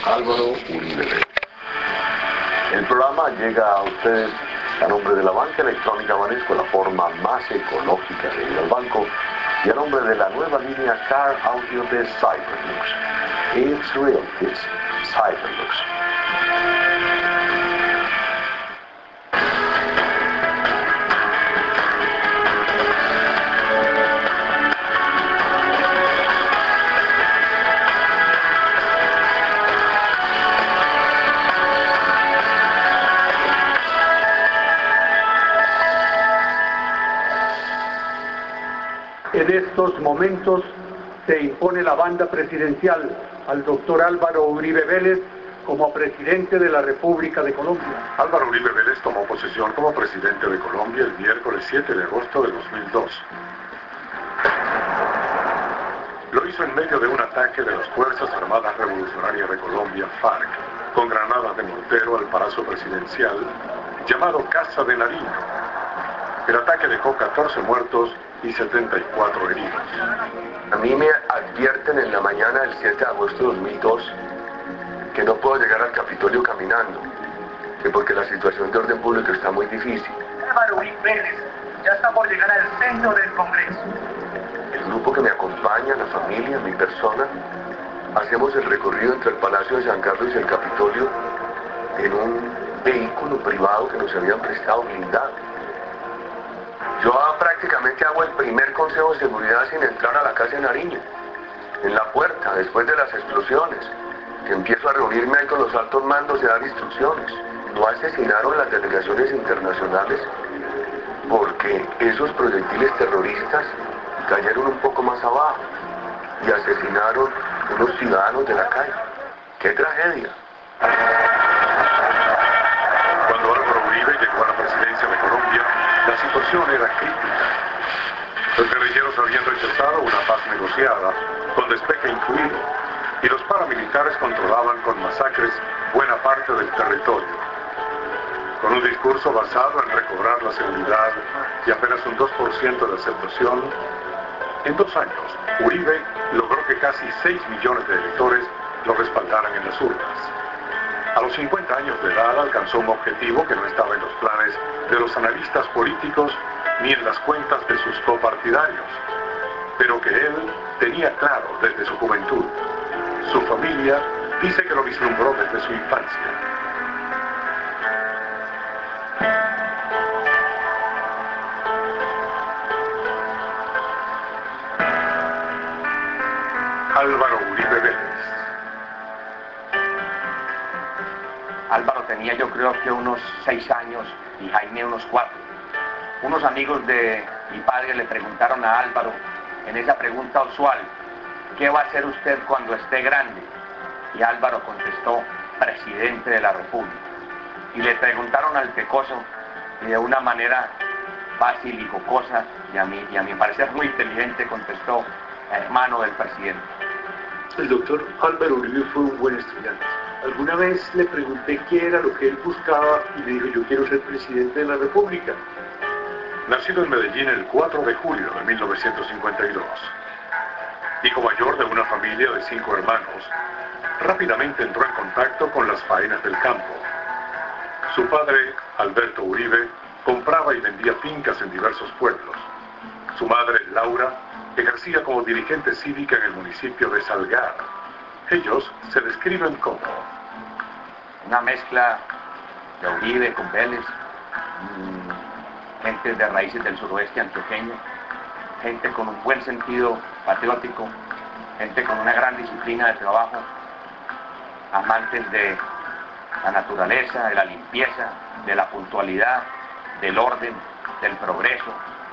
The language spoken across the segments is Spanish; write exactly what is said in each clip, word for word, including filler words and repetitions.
Álvaro Uribe Vélez. El programa llega a ustedes a nombre de la banca electrónica Banesco, la forma más ecológica de ir al banco, y a nombre de la nueva línea Car Audio de Cyberlux. It's real, it's Cyberlux. En estos momentos se impone la banda presidencial al doctor Álvaro Uribe Vélez como presidente de la República de Colombia. Álvaro Uribe Vélez tomó posesión como presidente de Colombia el miércoles siete de agosto de dos mil dos. Lo hizo en medio de un ataque de las Fuerzas Armadas Revolucionarias de Colombia, FARC, con granadas de mortero al Palacio Presidencial, llamado Casa de Nariño. El ataque dejó catorce muertos y setenta y cuatro heridos. A mí me advierten en la mañana del siete de agosto de dos mil dos que no puedo llegar al Capitolio caminando, que porque la situación de orden público está muy difícil. Álvaro Uribe Vélez, ya está por llegar al centro del Congreso. El grupo que me acompaña, la familia, mi persona, hacemos el recorrido entre el Palacio de San Carlos y el Capitolio en un vehículo privado que nos habían prestado blindado. Yo prácticamente hago el primer consejo de seguridad sin entrar a la Casa de Nariño, en la puerta, después de las explosiones, que empiezo a reunirme ahí con los altos mandos y a dar instrucciones. No asesinaron las delegaciones internacionales porque esos proyectiles terroristas cayeron un poco más abajo y asesinaron unos ciudadanos de la calle. ¡Qué tragedia! Cuando Álvaro Uribe llegó a la presidencia de Colombia, la situación era crítica. Los guerrilleros habían rechazado una paz negociada, con despeje incluido, y los paramilitares controlaban con masacres buena parte del territorio. Con un discurso basado en recobrar la seguridad y apenas un dos por ciento de aceptación, en dos años, Uribe logró que casi seis millones de electores lo respaldaran en las urnas. A los cincuenta años de edad alcanzó un objetivo que no estaba en los planes de los analistas políticos ni en las cuentas de sus copartidarios, pero que él tenía claro desde su juventud. Su familia dice que lo vislumbró desde su infancia. Álvaro Uribe Vélez. Álvaro tenía yo creo que unos seis años y Jaime unos cuatro. Unos amigos de mi padre le preguntaron a Álvaro, en esa pregunta usual, ¿qué va a hacer usted cuando esté grande? Y Álvaro contestó, presidente de la República. Y le preguntaron al pecoso, y de una manera fácil y jocosa, y a mí, y a mi parecer muy inteligente, contestó, hermano del presidente. El doctor Álvaro Uribe fue un buen estudiante. Alguna vez le pregunté qué era lo que él buscaba y me dijo, yo quiero ser presidente de la República. Nacido en Medellín el cuatro de julio de mil novecientos cincuenta y dos, hijo mayor de una familia de cinco hermanos, rápidamente entró en contacto con las faenas del campo. Su padre, Alberto Uribe, compraba y vendía fincas en diversos pueblos. Su madre, Laura, ejercía como dirigente cívica en el municipio de Salgar. Ellos se describen como una mezcla de Uribe con Vélez, mmm, gente de raíces del suroeste antioqueño, gente con un buen sentido patriótico, gente con una gran disciplina de trabajo, amantes de la naturaleza, de la limpieza, de la puntualidad, del orden, del progreso.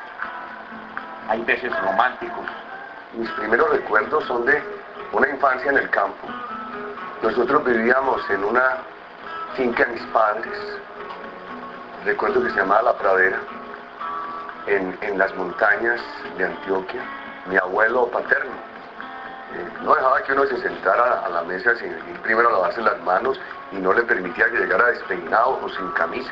Hay veces románticos. Mis primeros recuerdos son de una infancia en el campo. Nosotros vivíamos en una finca de mis padres, recuerdo que se llamaba La Pradera, en, en las montañas de Antioquia. Mi abuelo paterno eh, no dejaba que uno se sentara a la mesa sin ir primero a lavarse las manos y no le permitía que llegara despeinado o sin camisa.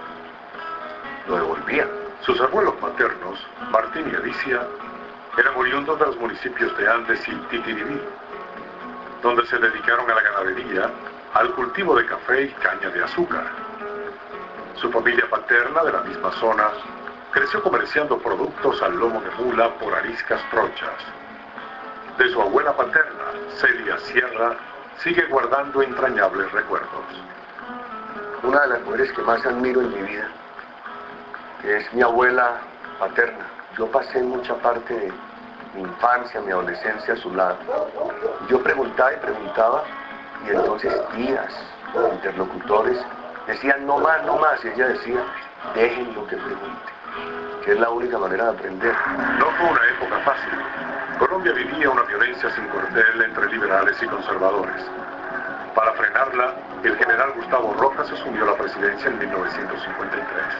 Lo devolvía. Sus abuelos maternos, Martín y Alicia, eran oriundos de los municipios de Andes y Titiribí. donde se dedicaron a la ganadería, al cultivo de café y caña de azúcar. Su familia paterna, de la misma zona, creció comerciando productos al lomo de mula por ariscas trochas. De su abuela paterna, Celia Sierra, sigue guardando entrañables recuerdos. Una de las mujeres que más admiro en mi vida, que es mi abuela paterna. Yo pasé mucha parte de mi infancia, mi adolescencia a su lado. Yo preguntaba y preguntaba, y entonces tías, interlocutores, decían no más, no más, y ella decía, dejen lo que pregunte, que es la única manera de aprender. No fue una época fácil. Colombia vivía una violencia sin cuartel entre liberales y conservadores. Para frenarla, el general Gustavo Rojas asumió la presidencia en mil novecientos cincuenta y tres.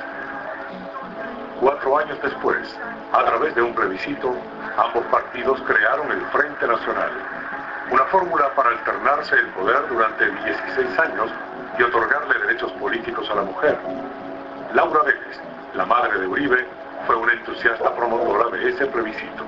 Cuatro años después, a través de un plebiscito, ambos partidos crearon el Frente Nacional, una fórmula para alternarse el poder durante dieciséis años y otorgarle derechos políticos a la mujer. Laura Vélez, la madre de Uribe, fue una entusiasta promotora de ese plebiscito.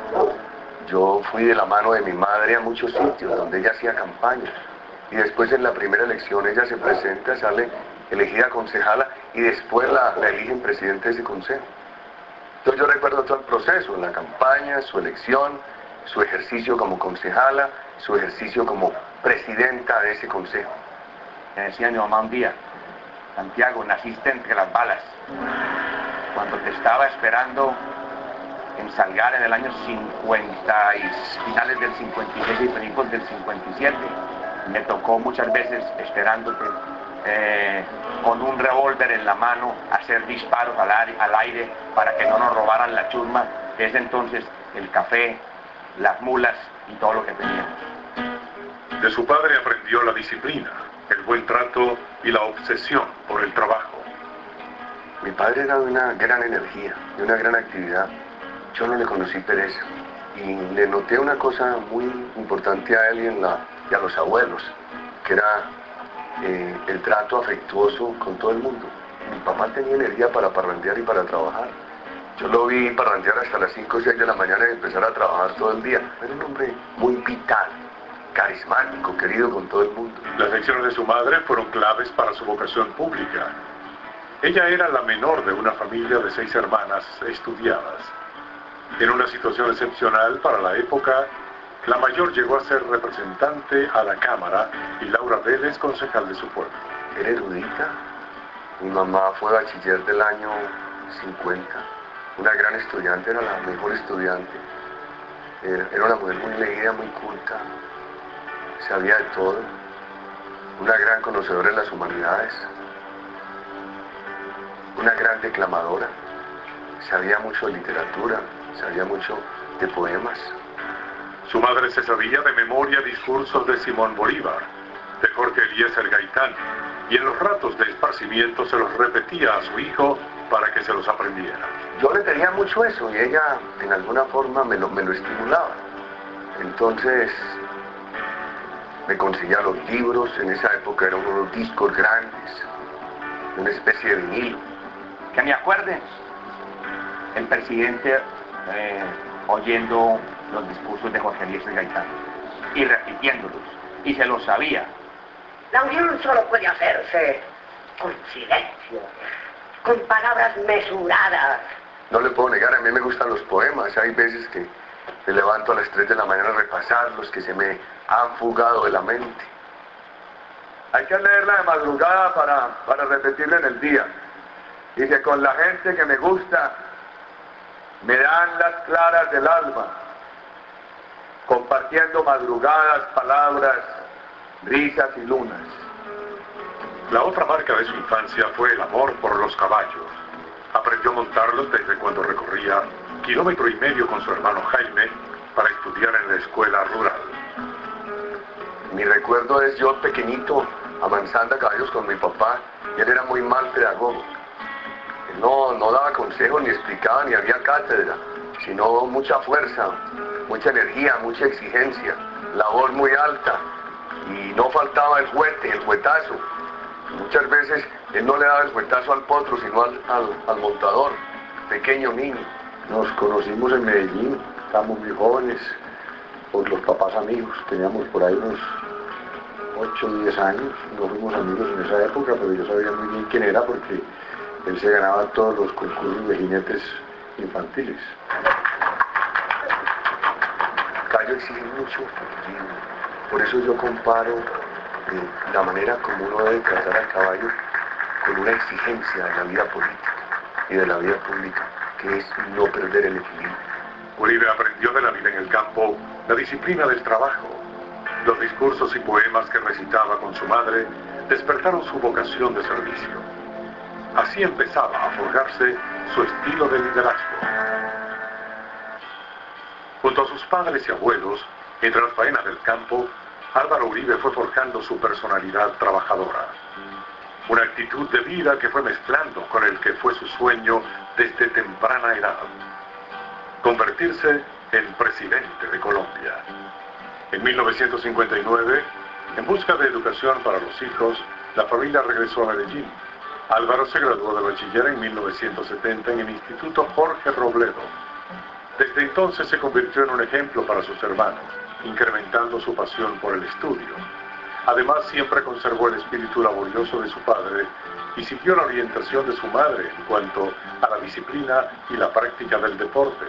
Yo fui de la mano de mi madre a muchos sitios donde ella hacía campaña. Y después en la primera elección ella se presenta, sale elegida concejala y después la, la eligen presidente de ese consejo. Entonces yo recuerdo todo el proceso, la campaña, su elección, su ejercicio como concejala, su ejercicio como presidenta de ese consejo. Me decía mi mamá un día, Santiago, naciste entre las balas. Cuando te estaba esperando en Salgar en el año cincuenta y finales del cincuenta y seis y principios del cincuenta y siete, me tocó muchas veces esperándote eh, con un revólver en la mano, hacer disparos al aire, al aire para que no nos robaran la chusma. Desde entonces el café, las mulas y todo lo que teníamos. De su padre aprendió la disciplina, el buen trato y la obsesión por el trabajo. Mi padre era de una gran energía, de una gran actividad. Yo no le conocí pereza y le noté una cosa muy importante a él y, en la, y a los abuelos, que era eh, el trato afectuoso con todo el mundo. Mi papá tenía energía para parrandear y para trabajar. Yo lo vi parrandear hasta las cinco o seis de la mañana y empezar a trabajar todo el día. Era un hombre muy vital, carismático, querido con todo el mundo. Las lecciones de su madre fueron claves para su vocación pública. Ella era la menor de una familia de seis hermanas estudiadas. En una situación excepcional para la época, la mayor llegó a ser representante a la Cámara y Laura Vélez, concejal de su pueblo. Era erudita. Mi mamá fue bachiller del año cincuenta. Una gran estudiante, era la mejor estudiante. Era una mujer muy leída, muy culta. Sabía de todo. Una gran conocedora de las humanidades. Una gran declamadora. Sabía mucho de literatura. Sabía mucho de poemas. Su madre se sabía de memoria discursos de Simón Bolívar, de Jorge Eliezer Gaitán, y en los ratos de esparcimiento se los repetía a su hijo para que se los aprendiera. Yo le tenía mucho eso y ella en alguna forma me lo, me lo estimulaba. Entonces me conseguía los libros, en esa época eran unos discos grandes, una especie de vinilo. Que me acuerde, el presidente eh, oyendo los discursos de Jorge Eliezer Gaitán y repitiéndolos, y se los sabía. La unión solo puede hacerse con silencio, con palabras mesuradas. No le puedo negar, a mí me gustan los poemas. Hay veces que me levanto a las tres de la mañana a repasarlos, que se me han fugado de la mente. Hay que leerla de madrugada para, para repetirla en el día. Dice, con la gente que me gusta, me dan las claras del alma, compartiendo madrugadas, palabras, risas y lunas. La otra marca de su infancia fue el amor por los caballos. Aprendió a montarlos desde cuando recorría kilómetro y medio con su hermano Jaime para estudiar en la escuela rural. Mi recuerdo es yo pequeñito, amansando a caballos con mi papá, y él era muy mal pedagogo. Él no, no daba consejos, ni explicaba, ni había cátedra, sino mucha fuerza, mucha energía, mucha exigencia, la voz muy alta, y no faltaba el fuete, el fuetazo. Muchas veces él no le daba el fuetazo al potro, sino al, al, al montador, pequeño niño. Nos conocimos en Medellín, estábamos muy jóvenes, por los papás amigos. Teníamos por ahí unos ocho o diez años, no fuimos amigos en esa época, pero yo sabía muy bien quién era porque él se ganaba todos los concursos de jinetes infantiles. Cayo exige mucho, por eso yo comparo eh, la manera como uno debe tratar al caballo con una exigencia de la vida política y de la vida pública, que es no perder el equilibrio. Uribe aprendió de la vida en el campo la disciplina del trabajo. Los discursos y poemas que recitaba con su madre despertaron su vocación de servicio. Así empezaba a forjarse su estilo de liderazgo. Junto a sus padres y abuelos, entre las faenas del campo, Álvaro Uribe fue forjando su personalidad trabajadora. Una actitud de vida que fue mezclando con el que fue su sueño desde temprana edad: convertirse en presidente de Colombia. En mil novecientos cincuenta y nueve, en busca de educación para los hijos, la familia regresó a Medellín. Álvaro se graduó de bachiller en mil novecientos setenta en el Instituto Jorge Robledo. Desde entonces se convirtió en un ejemplo para sus hermanos, incrementando su pasión por el estudio. Además, siempre conservó el espíritu laborioso de su padre y siguió la orientación de su madre en cuanto a la disciplina y la práctica del deporte.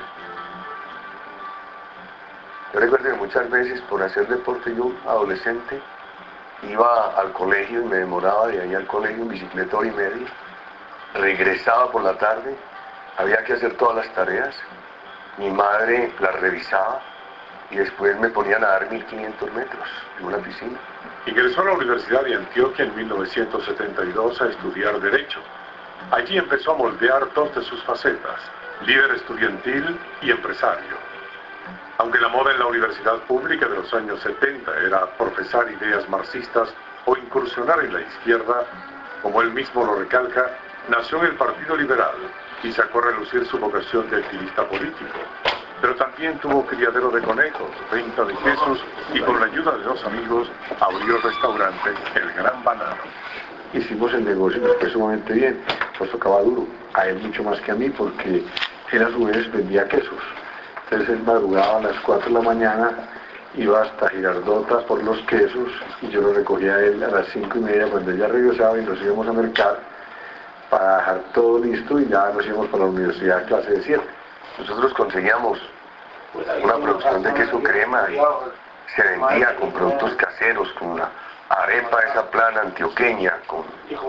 Yo recuerdo que muchas veces por hacer deporte, yo, adolescente, iba al colegio y me demoraba de ahí al colegio en bicicleta hora y media, regresaba por la tarde, había que hacer todas las tareas, mi madre las revisaba y después me ponían a dar mil quinientos metros en una piscina. Ingresó a la Universidad de Antioquia en mil novecientos setenta y dos a estudiar Derecho. Allí empezó a moldear dos de sus facetas: líder estudiantil y empresario. Aunque la moda en la universidad pública de los años setenta era profesar ideas marxistas o incursionar en la izquierda, como él mismo lo recalca, nació en el Partido Liberal y sacó a relucir su vocación de activista político. Pero también tuvo criadero de conejos, venta de quesos y con la ayuda de dos amigos abrió el restaurante El Gran Banano. Hicimos el negocio y nos fue sumamente bien, pues tocaba duro, a él mucho más que a mí porque él a su vez vendía quesos. Entonces él madrugaba a las cuatro de la mañana, iba hasta Girardota por los quesos y yo lo recogía a él a las cinco y media cuando ella regresaba y nos íbamos a mercar para dejar todo listo y ya nos íbamos para la universidad a clase de siete. Nosotros conseguíamos una producción de queso crema y se vendía con productos caseros, con la arepa esa plana antioqueña, con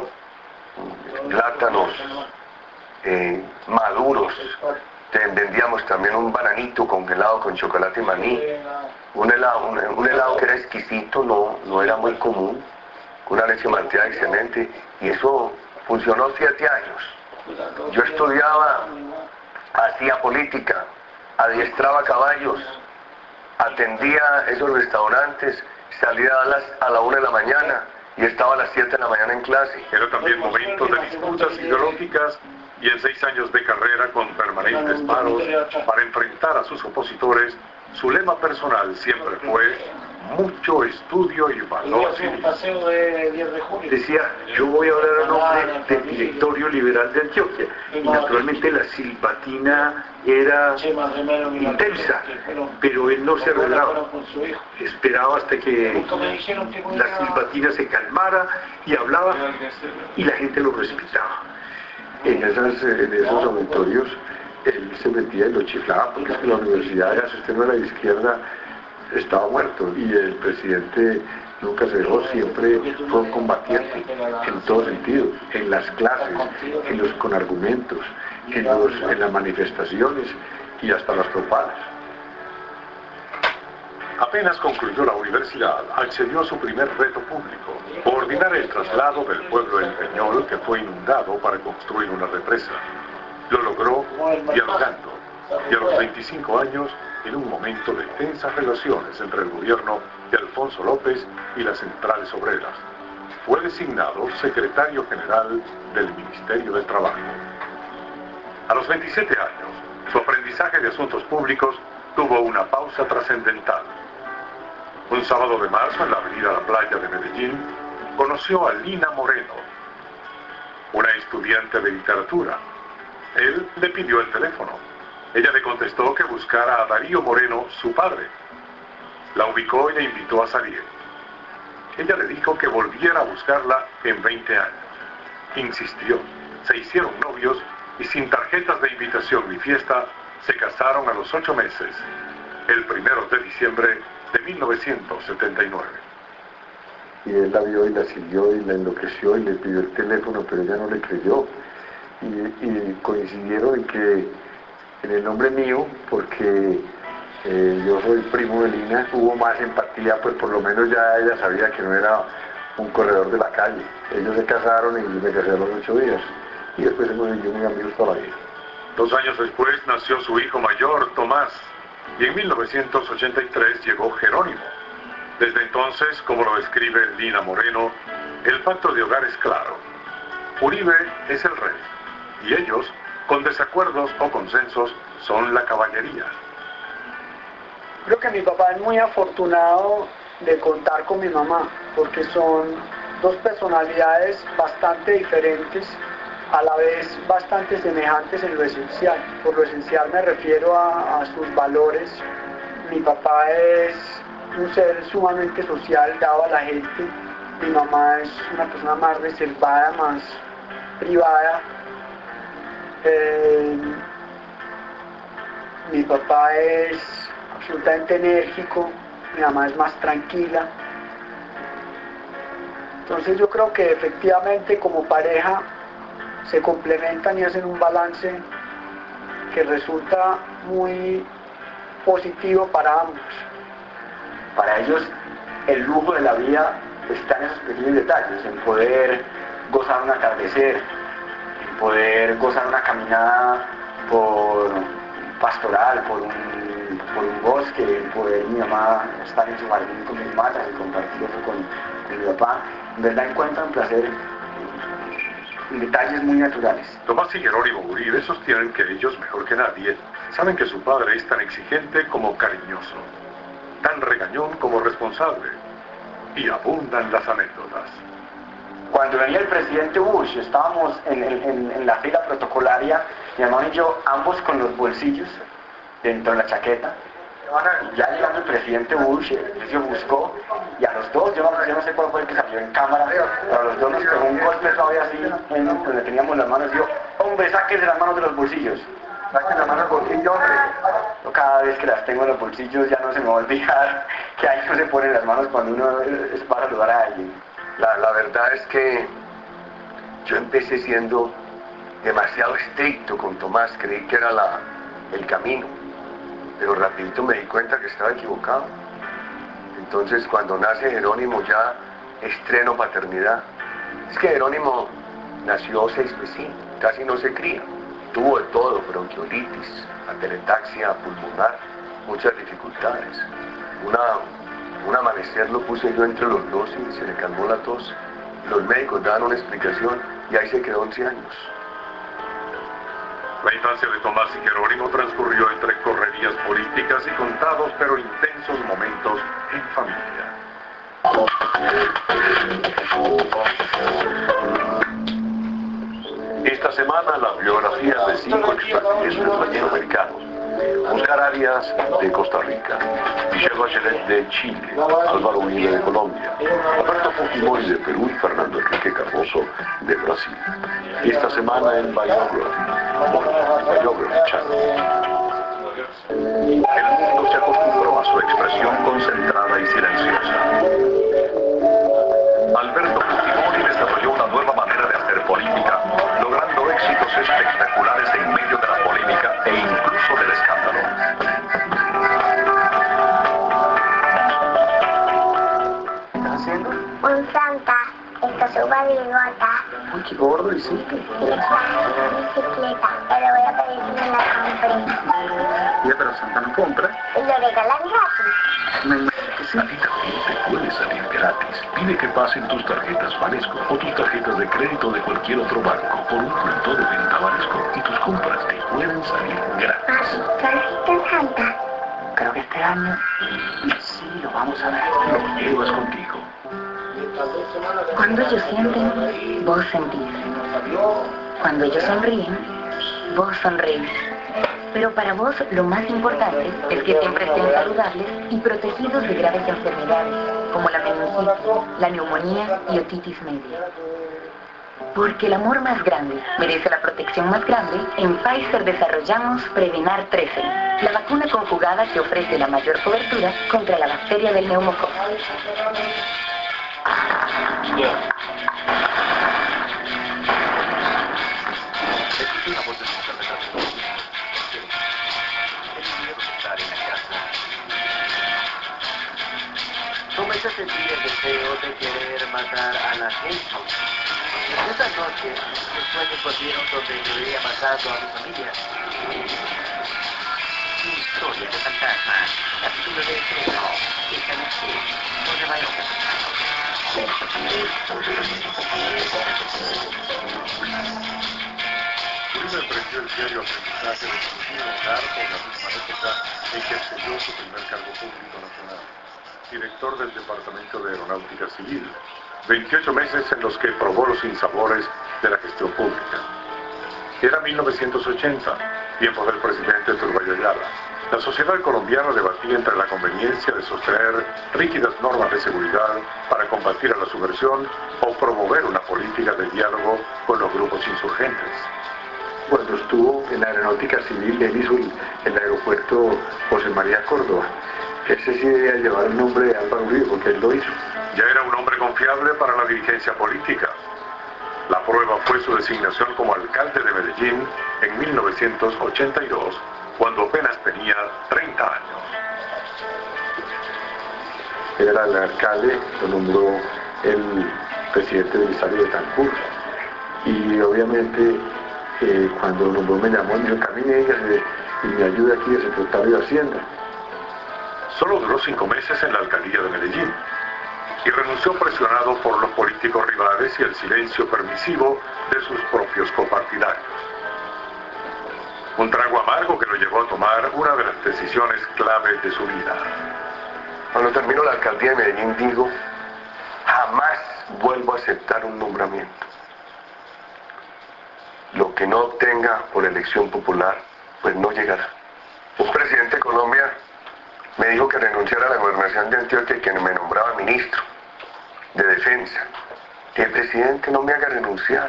plátanos eh, maduros. Vendíamos también un bananito congelado con chocolate y maní, un helado, un, un helado que era exquisito, no, no era muy común, con una leche malteada excelente, y eso funcionó siete años. Yo estudiaba, hacía política, adiestraba caballos, atendía esos restaurantes, salía a las a la una de la mañana y estaba a las siete de la mañana en clase. Era también momento de disputas ideológicas y en seis años de carrera con permanentes paros para enfrentar a sus opositores, su lema personal siempre fue mucho estudio y valor civil. Decía, yo voy a hablar a nombre del directorio liberal de Antioquia, y naturalmente la silbatina era intensa, pero él no se arreglaba, esperaba hasta que la silbatina se calmara y hablaba y la gente lo respetaba. En, esas, en esos auditorios él se metía y lo chiflaba porque es que la universidad, ya si usted no era de izquierda, estaba muerto, y el presidente nunca se dejó, siempre fue un combatiente en todo sentido, en las clases, en los, con argumentos, en, los, en las manifestaciones y hasta las propagas. Apenas concluyó la universidad, accedió a su primer reto público: coordinar el traslado del pueblo del Peñol que fue inundado para construir una represa. Lo logró dialogando, y a los veinticinco años, en un momento de tensas relaciones entre el gobierno de Alfonso López y las centrales obreras, fue designado secretario general del Ministerio del Trabajo. A los veintisiete años, su aprendizaje de asuntos públicos tuvo una pausa trascendental. Un sábado de marzo, en la avenida La Playa de Medellín, conoció a Lina Moreno, una estudiante de literatura. Él le pidió el teléfono. Ella le contestó que buscara a Darío Moreno, su padre. La ubicó y la invitó a salir. Ella le dijo que volviera a buscarla en veinte años. Insistió, se hicieron novios y sin tarjetas de invitación ni fiesta, se casaron a los ocho meses, el primero de diciembre de mil novecientos setenta y nueve. Y él la vio y la siguió y la enloqueció y le pidió el teléfono, pero ella no le creyó. Y, y coincidieron en que, en el nombre mío, porque eh, yo soy primo de Lina, hubo más empatía, pues por lo menos ya ella sabía que no era un corredor de la calle. Ellos se casaron y me casé a los ocho días. Y después hemos vivido muy amigos toda la vida. Dos años después nació su hijo mayor, Tomás, y en mil novecientos ochenta y tres llegó Jerónimo. Desde entonces, como lo describe Lina Moreno, el pacto de hogar es claro. Uribe es el rey, y ellos, con desacuerdos o consensos, son la caballería. Creo que mi papá es muy afortunado de contar con mi mamá, porque son dos personalidades bastante diferentes, a la vez bastante semejantes en lo esencial. Por lo esencial me refiero a, a sus valores. Mi papá es un ser sumamente social, dado a la gente. Mi mamá es una persona más reservada, más privada. Eh, mi papá es absolutamente enérgico, mi mamá es más tranquila. Entonces yo creo que efectivamente como pareja se complementan y hacen un balance que resulta muy positivo para ambos. Para ellos el lujo de la vida está en esos pequeños detalles, en poder gozar un atardecer, en poder gozar una caminada por pastoral, por un, por un bosque, en poder mi mamá estar en su jardín con mis matas y compartir eso con, con mi papá. En verdad encuentran placer en detalles muy naturales. Tomás y Jerónimo Uribe sostienen que ellos, mejor que nadie, saben que su padre es tan exigente como cariñoso, tan regañón como responsable, y abundan las anécdotas. Cuando venía el presidente Bush, estábamos en, en, en la fila protocolaria, mi hermano y yo, ambos con los bolsillos dentro de la chaqueta. Ya llegando el presidente Bush, el precio buscó, y a los dos, yo no, yo no sé cuál fue el que salió en cámara, pero a los dos nos pegó un golpe todavía así, en donde teníamos las manos, y yo, hombre, sáquense las manos de los bolsillos. Sáquense las manos del bolsillo, hombre. Yo cada vez que las tengo en los bolsillos ya no se me va a olvidar que ahí no se ponen las manos cuando uno va a saludar a alguien. La, la verdad es que yo empecé siendo demasiado estricto con Tomás, creí que era la, el camino, pero rapidito me di cuenta que estaba equivocado. Entonces cuando nace Jerónimo ya estreno paternidad. Es que Jerónimo nació seis meses, casi no se cría, tuvo de todo, bronquiolitis, ateletaxia pulmonar, muchas dificultades. Una Un amanecer lo puse yo entre los dos y se le calmó la tos. Los médicos daban una explicación y ahí se quedó once años. La infancia de Tomás y Jerónimo transcurrió entre correrías políticas y contados pero intensos momentos en familia. Esta semana las biografías de cinco expresidentes latinoamericanos. Oscar Arias de Costa Rica, Michelle Bachelet de Chile, Álvaro Uribe de Colombia, Alberto Fujimori de Perú y Fernando Enrique Cardoso de Brasil. Esta semana en Biography, Biography Channel. El mundo se acostumbró a su expresión concentrada y silenciosa. Alberto Fujimori desarrolló una nueva manera de hacer política, logrando éxitos espectaculares en medio de la polémica e incluso del escándalo. ¿Qué estás haciendo? Un Santa, esto suba bigota. Uy, qué gordo hiciste. Y le pago una bicicleta, pero voy a pedir que me la compre. Ya, pero Santa no compra. Y lo regalan gratis. Me imagino que sí. A ti también te puede salir gratis. Pide que pasen tus tarjetas Banesco o tus tarjetas de crédito de cualquier otro banco por un punto de venta Banesco y tus compras te pueden salir gratis. Papi, ¿tú necesitas Santa? Creo que este año sí lo vamos a ver. Lo llevas contigo. Cuando ellos sienten, vos sentís. Cuando ellos sonríen, vos sonreís. Pero para vos lo más importante es que siempre estén saludables y protegidos de graves enfermedades, como la meningitis, la neumonía y otitis media. Porque el amor más grande merece la protección más grande, en Pfizer desarrollamos Prevenar trece, la vacuna conjugada que ofrece la mayor cobertura contra la bacteria del neumococo. Comencé a sentir el deseo de querer matar a la gente. Esa noche, los sueños volvieron donde yo había matado a mi familia. Mi historia de fantasma, capítulo de estreno, esta noche, no se vaya Uribe emprendió el diario aprendizaje de su hogar por la misma época en que accedió su primer cargo público nacional, director del Departamento de Aeronáutica Civil, veintiocho meses en los que probó los sinsabores de la gestión pública. Era mil novecientos ochenta, tiempo del presidente Turbayo Ayala. La sociedad colombiana debatía entre la conveniencia de sostener rígidas normas de seguridad para combatir a la subversión o promover una política de diálogo con los grupos insurgentes. Cuando estuvo en la Aeronáutica Civil, él hizo el, el aeropuerto José María Córdoba. Ese sí debía llevar el nombre de Álvaro Uribe, porque él lo hizo. Ya era un hombre confiable para la dirigencia política. La prueba fue su designación como alcalde de Medellín en mil novecientos ochenta y dos, cuando apenas tenía treinta años. Era el alcalde, lo nombró el presidente del Estado de Tancur. Y obviamente, eh, cuando lo nombró me llamó y me dijo, camine ella y me ayude aquí de secretario de Hacienda. Solo duró cinco meses en la alcaldía de Medellín y renunció presionado por los políticos rivales y el silencio permisivo de sus propios copartidarios. Un trago amargo que lo llevó a tomar una de las decisiones claves de su vida. Cuando termino la alcaldía de Medellín digo, jamás vuelvo a aceptar un nombramiento. Lo que no obtenga por elección popular, pues no llegará. Un presidente de Colombia me dijo que renunciara a la gobernación de Antioquia y que me nombraba ministro de defensa. Que el presidente no me haga renunciar.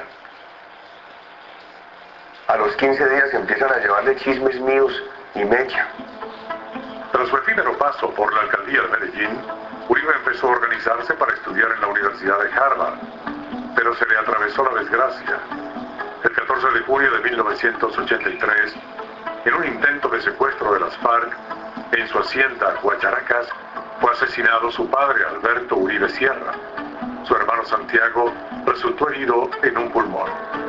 A los quince días empiezan a llevarle chismes míos y mecha. Tras su efímero paso por la alcaldía de Medellín, Uribe empezó a organizarse para estudiar en la Universidad de Harvard, pero se le atravesó la desgracia. El catorce de junio de mil novecientos ochenta y tres, en un intento de secuestro de las FARC, en su hacienda Guacharacas, fue asesinado su padre Alberto Uribe Sierra. Su hermano Santiago resultó herido en un pulmón.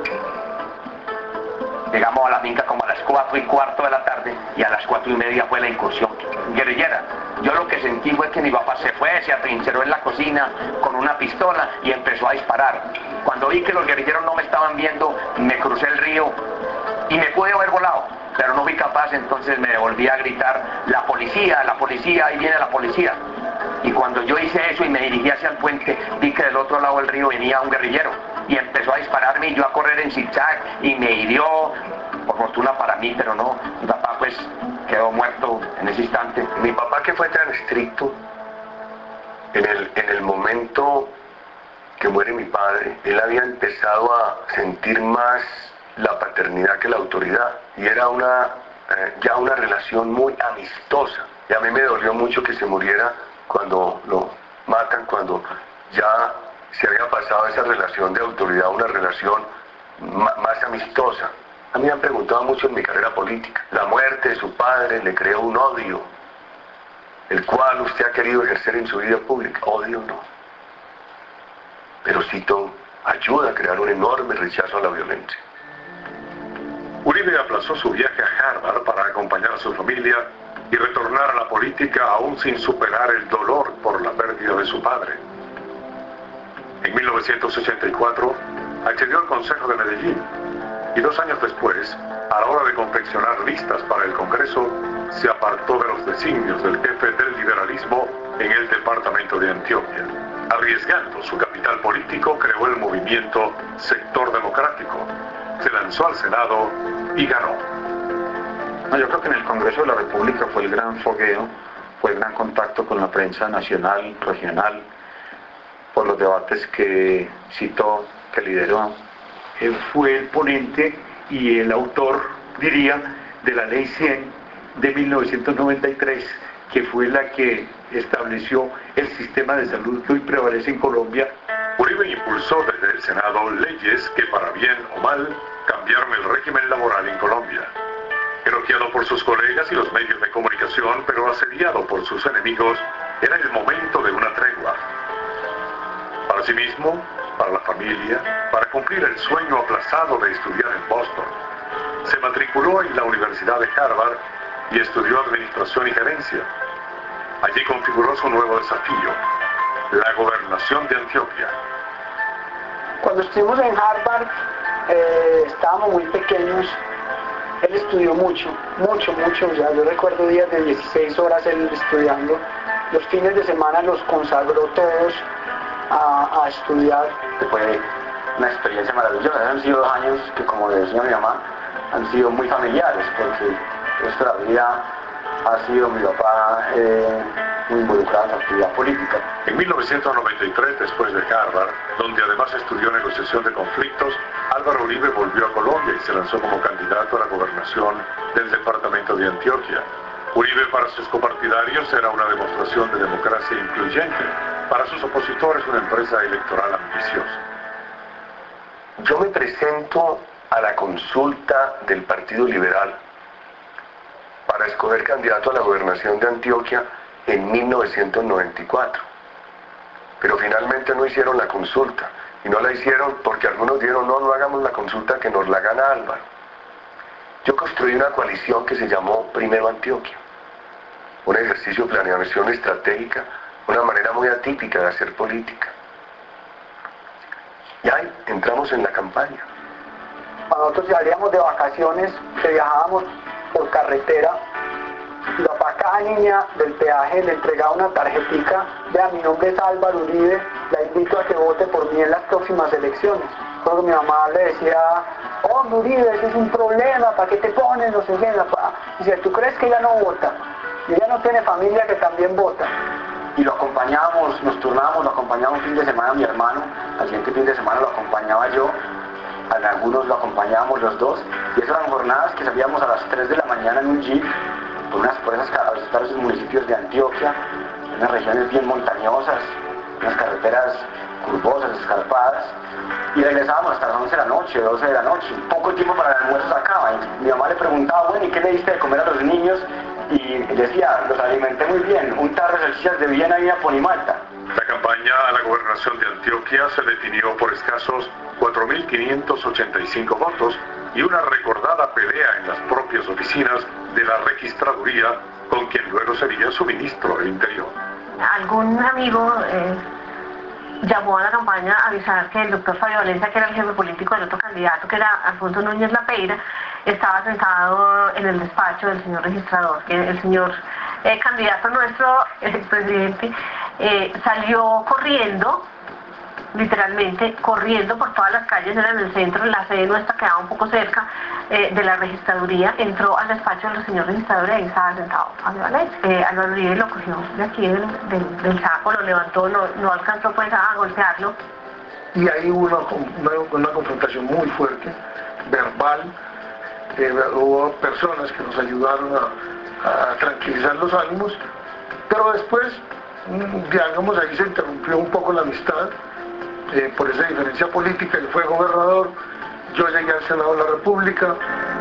Llegamos a la finca como a las cuatro y cuarto de la tarde y a las cuatro y media fue la incursión guerrillera. Yo lo que sentí fue que mi papá se fue, se atrincheró en la cocina con una pistola y empezó a disparar. Cuando vi que los guerrilleros no me estaban viendo, me crucé el río y me pude haber volado, pero no fui capaz, entonces me volví a gritar, la policía, la policía, ahí viene la policía. Y cuando yo hice eso y me dirigí hacia el puente, vi que del otro lado del río venía un guerrillero y empezó a dispararme y yo a correr en zigzag y me hirió, por fortuna para mí, pero no, mi papá pues quedó muerto en ese instante. Mi papá, que fue tan estricto, en el, en el momento que muere mi padre, él había empezado a sentir más la paternidad que la autoridad y era una, eh, ya una relación muy amistosa. Y a mí me dolió mucho que se muriera cuando lo matan, cuando ya se había pasado esa relación de autoridad a una relación más amistosa. A mí me han preguntado mucho en mi carrera política. La muerte de su padre le creó un odio, el cual usted ha querido ejercer en su vida pública. Odio no. Pero cito, ayuda a crear un enorme rechazo a la violencia. Uribe aplazó su viaje a Harvard para acompañar a su familia y retornar a la política aún sin superar el dolor por la pérdida de su padre. En mil novecientos ochenta y cuatro accedió al Consejo de Medellín y dos años después, a la hora de confeccionar listas para el Congreso, se apartó de los designios del jefe del liberalismo en el departamento de Antioquia. Arriesgando su capital político, creó el movimiento Sector Democrático, se lanzó al Senado y ganó. No, yo creo que en el Congreso de la República fue el gran fogueo, fue el gran contacto con la prensa nacional, regional, por los debates que citó, que lideró. Él fue el ponente y el autor, diría, de la Ley cien de mil novecientos noventa y tres, que fue la que estableció el sistema de salud que hoy prevalece en Colombia. Uribe impulsó desde el Senado leyes que, para bien o mal, cambiaron el régimen laboral en Colombia. Elogiado por sus colegas y los medios de comunicación, pero asediado por sus enemigos, era el momento de una tregua. Para sí mismo, para la familia, para cumplir el sueño aplazado de estudiar en Boston. Se matriculó en la Universidad de Harvard y estudió Administración y Gerencia. Allí configuró su nuevo desafío, la gobernación de Antioquia. Cuando estuvimos en Harvard, eh, estábamos muy pequeños. Él estudió mucho, mucho, mucho. Ya yo recuerdo días de dieciséis horas él estudiando. Los fines de semana los consagró todos a, a estudiar. Fue una experiencia maravillosa. Han sido dos años que, como le decía mi mamá, han sido muy familiares, porque toda la vida ha sido mi papá eh, muy involucrado en la actividad política. En mil novecientos noventa y tres, después de Harvard, donde además estudió negociación de conflictos, Álvaro Uribe volvió a Colombia y se lanzó como candidato a la gobernación del departamento de Antioquia. Uribe, para sus copartidarios, era una demostración de democracia incluyente, para sus opositores una empresa electoral ambiciosa. Yo me presento a la consulta del Partido Liberal para escoger candidato a la gobernación de Antioquia en mil novecientos noventa y cuatro. Pero finalmente no hicieron la consulta, y no la hicieron porque algunos dijeron, no, no hagamos la consulta, que nos la gana Álvaro. Yo construí una coalición que se llamó Primero Antioquia, un ejercicio de planeación estratégica, una manera muy atípica de hacer política. Y ahí entramos en la campaña. Cuando nosotros salíamos de vacaciones, que viajábamos por carretera, y la papá a cada niña del peaje le entregaba una tarjetica, vea, mi nombre es Álvaro Uribe, la invito a que vote por mí en las próximas elecciones. Luego mi mamá le decía, oh Uribe, eso es un problema, ¿para qué te pones? No sé qué, la papá. Dice, ¿tú crees que ella no vota? Y ella no tiene familia que también vota. Y lo acompañábamos, nos turnábamos, lo acompañaba un fin de semana mi hermano, al siguiente fin de semana lo acompañaba yo, en algunos lo acompañábamos los dos, y esas eran jornadas que salíamos a las tres de la mañana en un jeep, por, unas, por esas, a visitar esos municipios de Antioquia, unas regiones bien montañosas, unas carreteras curvosas, escarpadas, y regresábamos hasta las once de la noche, doce de la noche. Poco tiempo para el almuerzo se acaba, y mi mamá le preguntaba, bueno, ¿y qué le diste de comer a los niños? Y decía, los alimenté muy bien, un tarro de salchichas de Viena y una ponimalta. La campaña a la gobernación de Antioquia se definió por escasos cuatro mil quinientos ochenta y cinco votos y una recordada pelea en las propias oficinas de la registraduría con quien luego sería su ministro del Interior. Algún amigo eh, llamó a la campaña a avisar que el doctor Fabio Valencia, que era el jefe político del otro candidato, que era Alfonso Núñez Lapeira, estaba sentado en el despacho del señor registrador, que el señor eh, candidato nuestro, el presidente, eh, salió corriendo, literalmente corriendo por todas las calles, era en el centro, la sede nuestra quedaba un poco cerca eh, de la registraduría, entró al despacho del señor registrador y ahí estaba sentado Fabio Valencia. Eh, Álvaro Uribe lo cogió de aquí del, del, del saco, lo levantó, no, no alcanzó pues a golpearlo. Y ahí hubo una, una, una confrontación muy fuerte, verbal. Eh, hubo personas que nos ayudaron a, a tranquilizar los ánimos, pero después, digamos, ahí se interrumpió un poco la amistad eh, por esa diferencia política. Él fue gobernador, yo llegué al Senado de la República.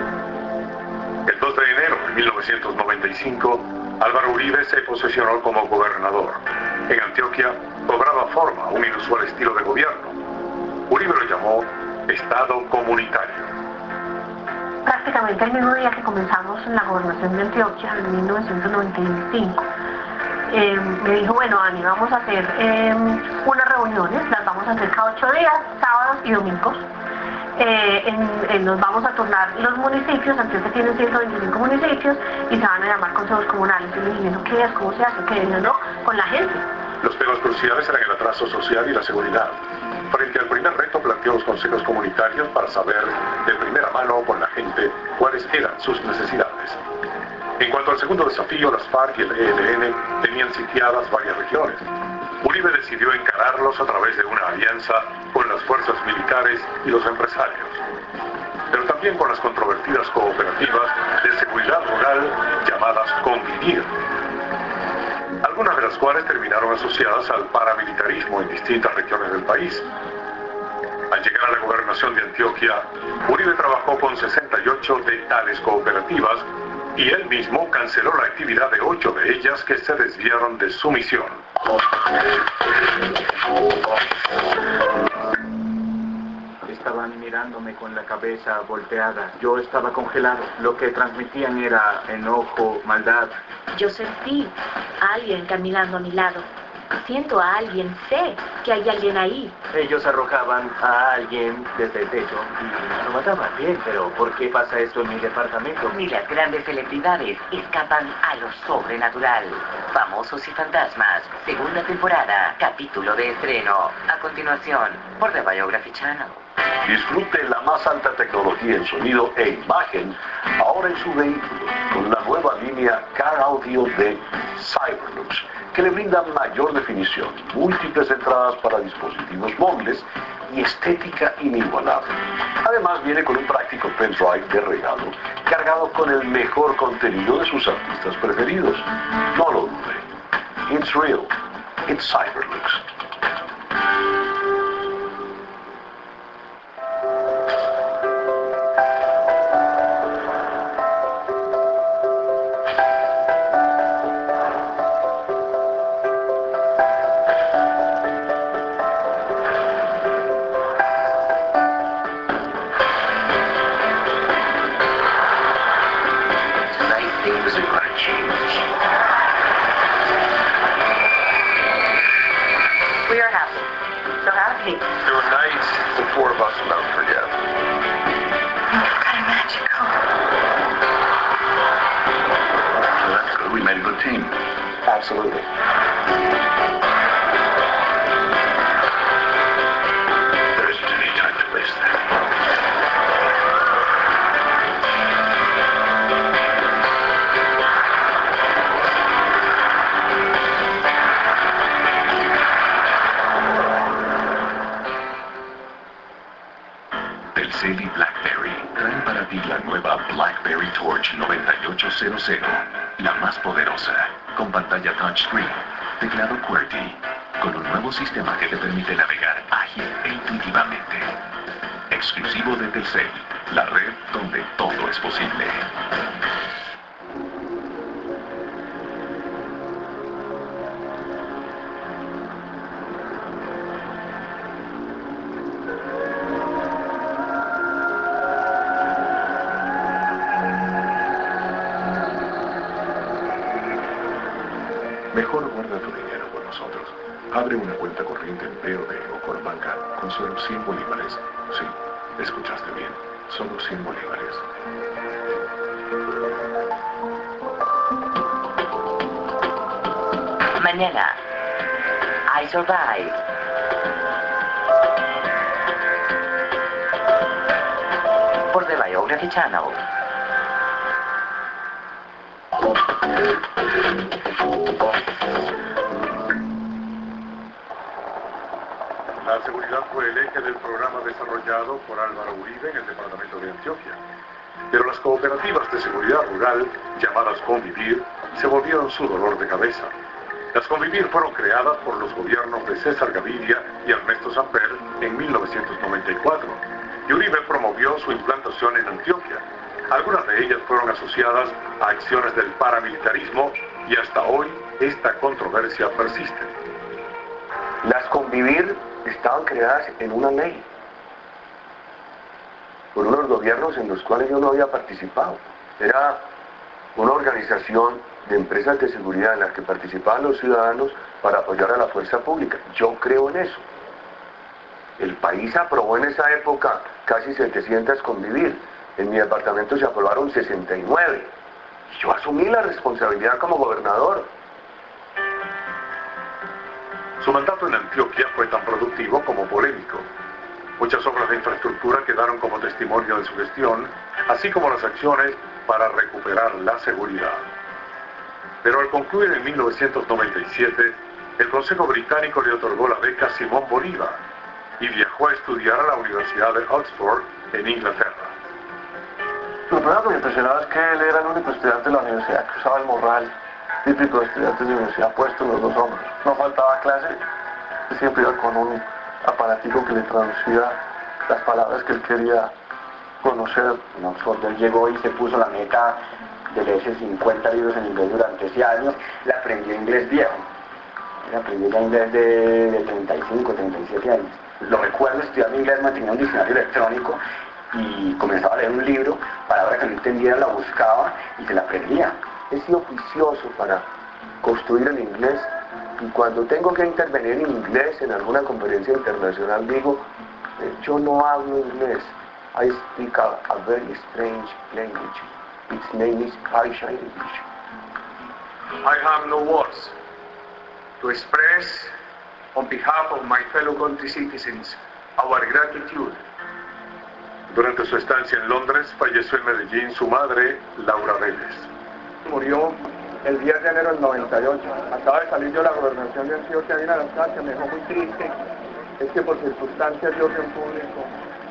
El dos de enero de mil novecientos noventa y cinco, Álvaro Uribe se posesionó como gobernador. En Antioquia cobraba forma un inusual estilo de gobierno. Uribe lo llamó Estado Comunitario. Prácticamente el mismo día que comenzamos en la gobernación de Antioquia, en mil novecientos noventa y cinco, eh, me dijo, bueno, Ani, vamos a hacer eh, unas reuniones, las vamos a hacer cada ocho días, sábados y domingos. Eh, en, en, nos vamos a turnar los municipios, Antioquia tiene ciento veinticinco municipios, y se van a llamar consejos comunales. Y me dije, ¿qué es? ¿Cómo se hace? ¿Qué es? No, con la gente. Los temas cruciales eran el atraso social y la seguridad. Frente al primer reto planteó los consejos comunitarios para saber de primera mano con la gente cuáles eran sus necesidades. regionales. En cuanto al segundo desafío, las FARC y el E L N tenían sitiadas varias regiones. Uribe decidió encararlos a través de una alianza con las fuerzas militares y los empresarios, pero también con las controvertidas cooperativas de seguridad rural llamadas Convivir, algunas de las cuales terminaron asociadas al paramilitarismo en distintas regiones del país. Al llegar a la gobernación de Antioquia, Uribe trabajó con sesenta y ocho de tales cooperativas y él mismo canceló la actividad de ocho de ellas que se desviaron de su misión. Estaban mirándome con la cabeza volteada. Yo estaba congelado. Lo que transmitían era enojo, maldad. Yo sentí a alguien caminando a mi lado. Siento a alguien, sé que hay alguien ahí. Ellos arrojaban a alguien desde el techo y lo mataban. Bien, pero ¿por qué pasa esto en mi departamento? Ni las grandes celebridades escapan a lo sobrenatural. Famosos y fantasmas, segunda temporada, capítulo de estreno. A continuación, por The Biography Channel. Disfrute la más alta tecnología en sonido e imagen ahora en su vehículo con la nueva línea Car Audio de Cyberlux, que le brinda mayor definición, múltiples entradas para dispositivos móviles y estética inigualable. Además viene con un práctico pendrive de regalo cargado con el mejor contenido de sus artistas preferidos. No lo dude. It's real. It's Cyberlux. There were nights the four of us will never forget. Kind of magical. So that's good. We made a good team. Absolutely. There isn't any time to waste there. Telcel y BlackBerry traen para ti la nueva BlackBerry Torch noventa y ocho cero cero, la más poderosa, con pantalla touchscreen, teclado QWERTY, con un nuevo sistema que te permite navegar ágil e intuitivamente. Exclusivo de Telcel, la red donde todo es posible. Mejor guarda tu dinero con nosotros. Abre una cuenta corriente en B O D o Colbanca con solo cien bolívares. Sí, escuchaste bien. Solo cien bolívares. Mañana, I Survive. Por The Biography Channel. La seguridad fue el eje del programa desarrollado por Álvaro Uribe en el departamento de Antioquia. Pero las cooperativas de seguridad rural, llamadas Convivir, se volvieron su dolor de cabeza. Las Convivir fueron creadas por los gobiernos de César Gaviria y Ernesto Samper en mil novecientos noventa y cuatro, y Uribe promovió su implantación en Antioquia. Algunas de ellas fueron asociadas a acciones del paramilitarismo y hasta hoy esta controversia persiste. Las Convivir estaban creadas en una ley por unos gobiernos en los cuales yo no había participado. Era una organización de empresas de seguridad en la que participaban los ciudadanos para apoyar a la fuerza pública. Yo creo en eso. El país aprobó en esa época casi setecientas Convivir. En mi departamento se aprobaron sesenta y nueve. Y yo asumí la responsabilidad como gobernador. Su mandato en Antioquia fue tan productivo como polémico. Muchas obras de infraestructura quedaron como testimonio de su gestión, así como las acciones para recuperar la seguridad. Pero al concluir en mil novecientos noventa y siete, el Consejo Británico le otorgó la beca Simón Bolívar y viajó a estudiar a la Universidad de Oxford en Inglaterra. Lo primero que me impresionaba es que él era el único estudiante de la universidad que usaba el morral típico de estudiantes de universidad puesto en los dos hombros. No faltaba clase, siempre iba con un aparatico que le traducía las palabras que él quería conocer. En Oxford él llegó y se puso la meta de leerse cincuenta libros en inglés durante ese año. Le aprendió inglés viejo. Él aprendió ya inglés de, de treinta y cinco, treinta y siete años. Lo recuerdo estudiando inglés, mantenía un diccionario electrónico y comenzaba a leer un libro, palabra que no entendiera la buscaba y se la aprendía. He sido juicioso para construir el inglés y cuando tengo que intervenir en inglés en alguna conferencia internacional digo, eh, yo no hablo inglés. I speak a, a very strange language. Its name is Persian English. I have no words to express on behalf of my fellow country citizens our gratitude. Durante su estancia en Londres, falleció en Medellín su madre, Laura Vélez. Murió el diez de enero del noventa y ocho. Acaba de salir yo de la gobernación de Antioquia, vine a la estancia, me dejó muy triste. Es que por circunstancias de orden público,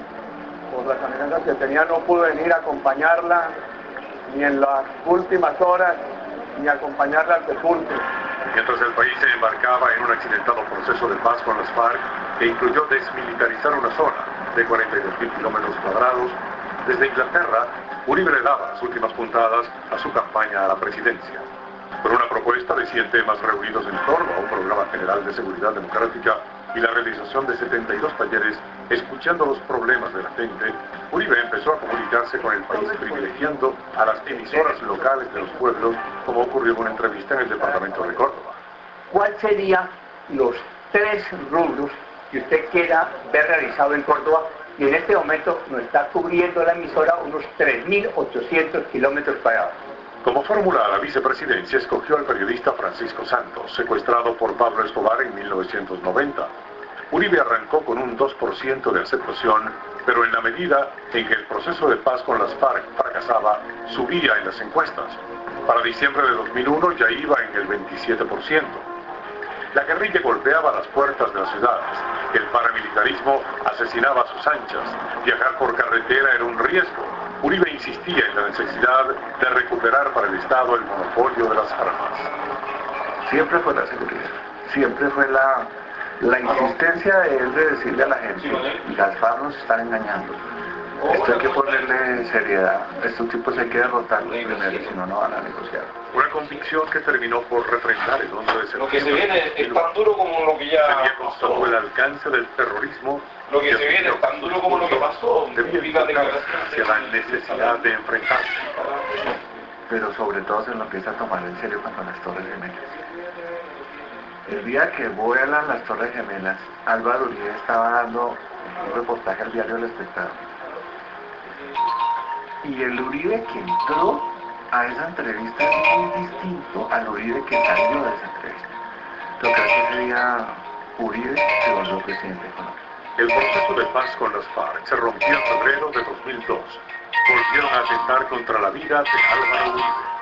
por las amenazas que tenía, no pude venir a acompañarla ni en las últimas horas, ni acompañarla al sepulcro. Mientras el país se embarcaba en un accidentado proceso de paz con las FARC, que incluyó desmilitarizar una zona de cuarenta y dos mil kilómetros cuadrados, desde Inglaterra, Uribe le daba las últimas puntadas a su campaña a la presidencia. Con una propuesta de cien temas reunidos en torno a un programa general de seguridad democrática y la realización de setenta y dos talleres escuchando los problemas de la gente, Uribe empezó a comunicarse con el país privilegiando a las emisoras locales de los pueblos, como ocurrió en una entrevista en el departamento de Córdoba. ¿Cuál serían los tres rubros que usted quiera ver realizado en Córdoba? Y en este momento nos está cubriendo la emisora unos tres mil ochocientos kilómetros cuadrados. Como fórmula a la vicepresidencia escogió al periodista Francisco Santos, secuestrado por Pablo Escobar en mil novecientos noventa. Uribe arrancó con un dos por ciento de aceptación, pero en la medida en que el proceso de paz con las FARC fracasaba, subía en las encuestas. Para diciembre de dos mil uno ya iba en el veintisiete por ciento. La guerrilla golpeaba las puertas de las ciudades, el paramilitarismo asesinaba a sus anchas, viajar por carretera era un riesgo. Uribe insistía en la necesidad de recuperar para el Estado el monopolio de las armas. Siempre fue la seguridad, siempre fue la, la insistencia de él de decirle a la gente, las FARC nos están engañando. Esto hay que ponerle seriedad, estos tipos hay que derrotarlos primero, si no, no van a negociar. Una convicción que terminó por refrendar el once de septiembre. Lo que se viene es tan duro como lo que ya Sevilla constató el alcance del terrorismo. Lo que se viene es tan duro como lo que pasó. Debía hacia la necesidad de enfrentarse. Pero sobre todo se lo empieza a tomar en serio cuando las Torres Gemelas. El día que vuelan las Torres Gemelas, Álvaro Uribe estaba dando un reportaje al diario El Espectador. Y el Uribe que entró a esa entrevista es muy distinto al Uribe que salió de esa entrevista. Yo creo que ese día Uribe se volvió presidente de Colombia. El proceso de paz con las FARC se rompió en febrero de dos mil dos. Volvieron a atentar contra la vida de Álvaro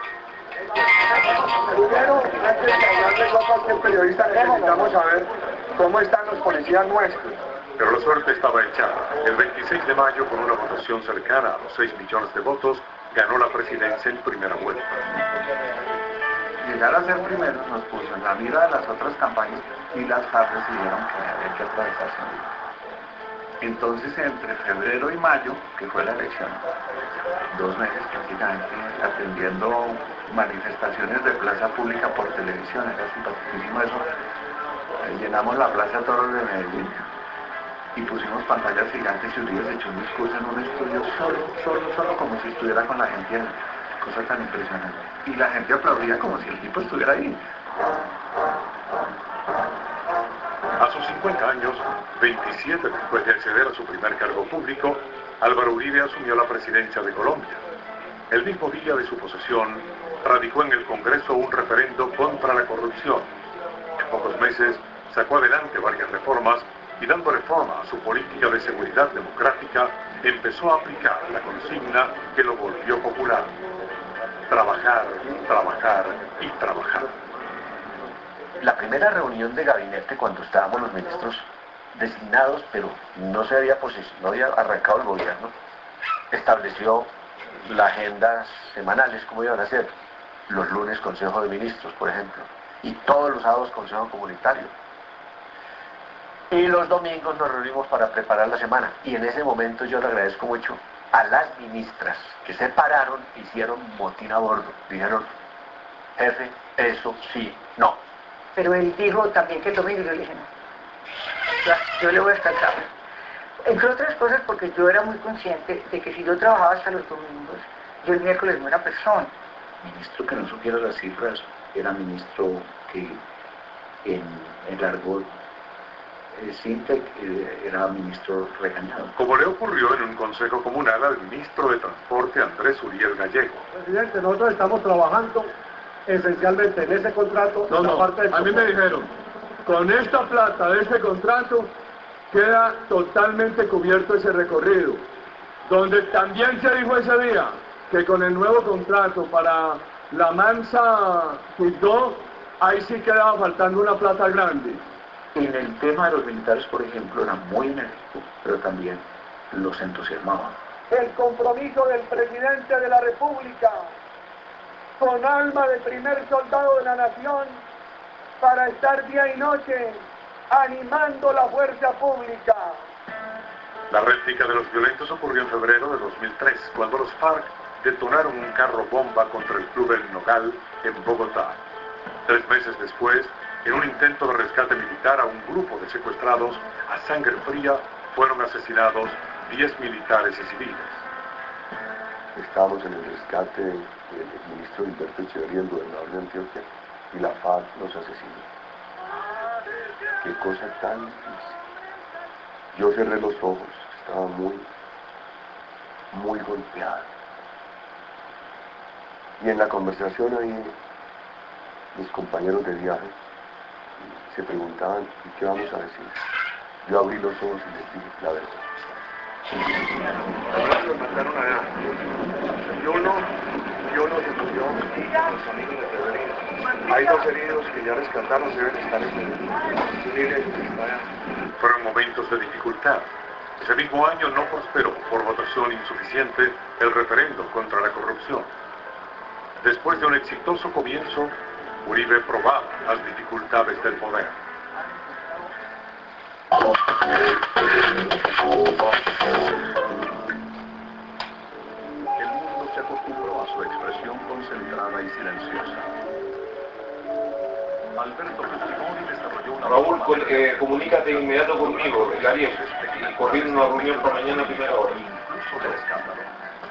Uribe. Primero, antes de hablar de cualquier periodista, necesitamos saber cómo están los policías nuestros. Pero la suerte estaba echada. El veintiséis de mayo, con una votación cercana a los seis millones de votos, ganó la presidencia en primera vuelta. Llegar a ser primero nos puso en la mira de las otras campañas y las FARC decidieron que había que atravesarse. Entonces, entre febrero y mayo, que fue la elección, dos meses prácticamente atendiendo manifestaciones de plaza pública por televisión, era simpaticísimo eso. Eh, llenamos la Plaza Toros de Medellín y pusimos pantallas gigantes y Uribe se echó un discurso en un estudio solo, solo, solo, como si estuviera con la gente, cosa tan impresionante. Y la gente aplaudía como si el tipo estuviera ahí. A sus cincuenta años, veintisiete después de acceder a su primer cargo público, Álvaro Uribe asumió la presidencia de Colombia. El mismo día de su posesión, radicó en el Congreso un referendo contra la corrupción. En pocos meses, sacó adelante varias reformas y dándole forma a su política de seguridad democrática, empezó a aplicar la consigna que lo volvió popular: trabajar, trabajar y trabajar. La primera reunión de gabinete, cuando estábamos los ministros designados, pero no se había posis- no había arrancado el gobierno, estableció las agendas semanales, como iban a ser. Los lunes Consejo de Ministros, por ejemplo, y todos los sábados Consejo Comunitario. Y los domingos nos reunimos para preparar la semana. Y en ese momento yo le agradezco mucho a las ministras que se pararon, hicieron motín a bordo. Dijeron, jefe, eso sí, no. Pero él dijo también que el domingo, yo le dije no. Ya, yo le voy a estar claro. Entre otras cosas porque yo era muy consciente de que si yo trabajaba hasta los domingos, yo el miércoles no era persona. Ministro que no supiera las cifras era ministro que en el argot eh, Sintec eh, era ministro regañado. Como le ocurrió en un consejo comunal al ministro de Transporte Andrés Uriel Gallego. Presidente, nosotros estamos trabajando esencialmente en ese contrato. No, no, parte del a mí me dijeron, con esta plata de este contrato queda totalmente cubierto ese recorrido, donde también se dijo ese día que con el nuevo contrato para la Mansa Quibdó, ahí sí quedaba faltando una plata grande. En el tema de los militares, por ejemplo, era muy enérgico, pero también los entusiasmaba. El compromiso del presidente de la República, con alma de primer soldado de la nación, para estar día y noche animando la fuerza pública. La réplica de los violentos ocurrió en febrero de dos mil tres, cuando los FARC detonaron un carro bomba contra el club El Nogal en Bogotá. Tres meses después, en un intento de rescate militar a un grupo de secuestrados, a sangre fría fueron asesinados diez militares y civiles. Estábamos en el rescate del ministro Gilberto Echeverría, el gobernador de Antioquia, y la FARC nos asesinó. Qué cosa tan difícil. Yo cerré los ojos, estaba muy, muy golpeado. Y en la conversación ahí, mis compañeros de viaje se preguntaban, ¿y qué vamos a decir? Yo abrí los ojos y les dije la verdad. Ahora los mataron allá. Y uno, y uno se murió con los amigos de febrero. Hay dos heridos que ya rescataron, deben estar en Chile. Fueron momentos de dificultad. Ese mismo año no prosperó por votación insuficiente el referendo contra la corrupción. Después de un exitoso comienzo, Uribe probaba las dificultades del poder. El mundo se acostumbró a su expresión concentrada y silenciosa. Alberto Fujimori desarrolló una... Raúl, con, eh, comunícate inmediato conmigo, el Ariel, y coordina una reunión para mañana a primera hora. Incluso del escándalo.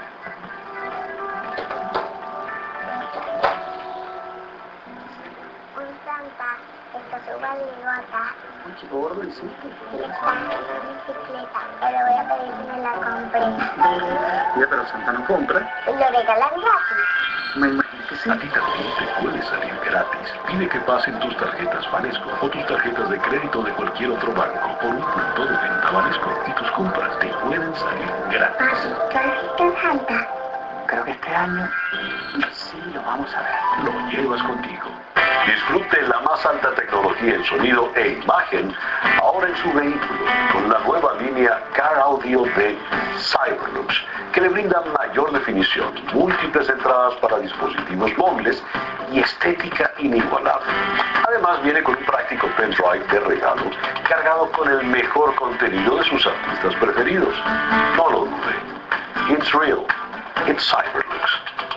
Esto suba ligota. Un chico gordo y sí. Y está en bicicleta, pero voy a pedir que me la compre. Ya, pero Santa no compra. ¿Lo regalan gratis? Me imagino que sí. A ti también te puede salir gratis. Pide que pasen tus tarjetas Banesco o tus tarjetas de crédito de cualquier otro banco por un punto de venta Banesco y tus compras te pueden salir gratis. Papi, ¿tú has visto Santa? Creo que este año sí lo vamos a ver. Lo llevas contigo. Disfrute la más alta tecnología en sonido e imagen ahora en su vehículo con la nueva línea Car Audio de Cyberlux, que le brinda mayor definición, múltiples entradas para dispositivos móviles y estética inigualable. Además viene con un práctico pendrive de regalo cargado con el mejor contenido de sus artistas preferidos. No lo dude. It's real. It's Cyberlux.